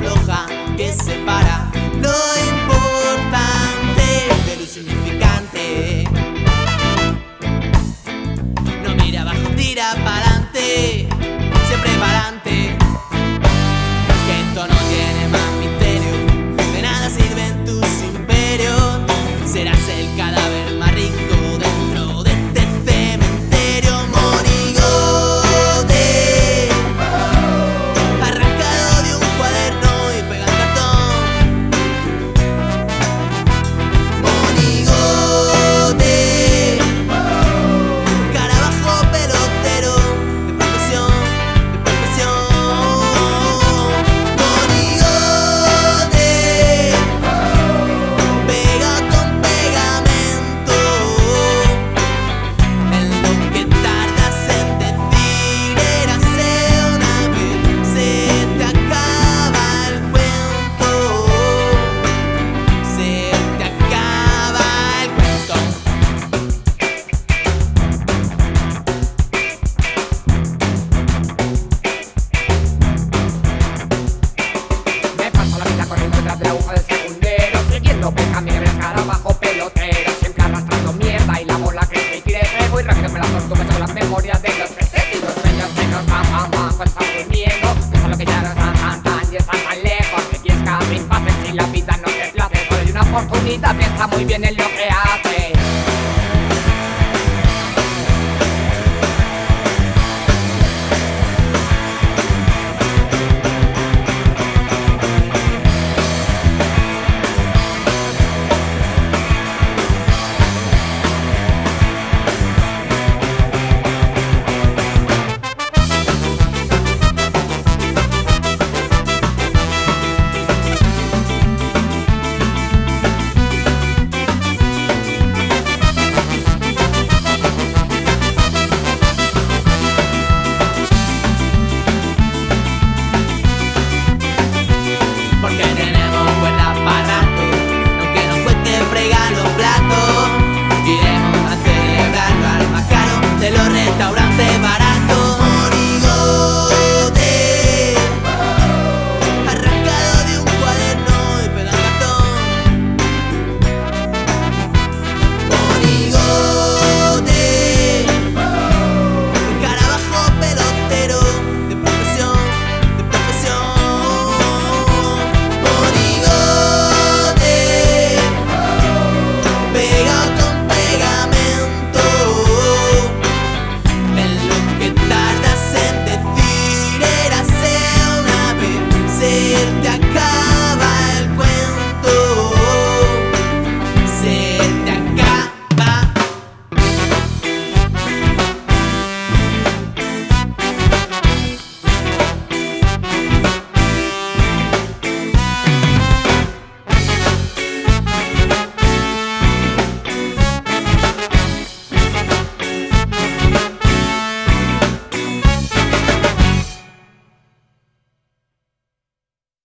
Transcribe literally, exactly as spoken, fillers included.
floja que separa lo importante de lo insignificante. No mira abajo, tira pa'lante, siempre pa'lante. Que esto no tiene más misterio, de nada sirven tus imperios. Serás el cadáver más rico dentro de este cementerio. Monigote, arrancado de un cuaderno y pegado en cartón. Monigote, carabajo pelotero, de profesión, de profesión. Monigote, pega con pegamento, en lo que tardas en decir érase una vez, se te acaba el cuento, se te acaba el cuento. Me paso la vida corriendo detrás de la aguja del segundero, siguiendo por camino el escarabajo pelotero, siempre arrastrando mierda y la bola crece y crece. Voy rápido me las tortugas con las memorias de los peces y los sueños se nos van, van, van, cuando estamos durmiendo. Piensa lo que ya no están tan, tan y están tan lejos, que quieres cada vez pases si la vida no te place. Solo hay una oportunidad, piensa muy bien en lo que haces.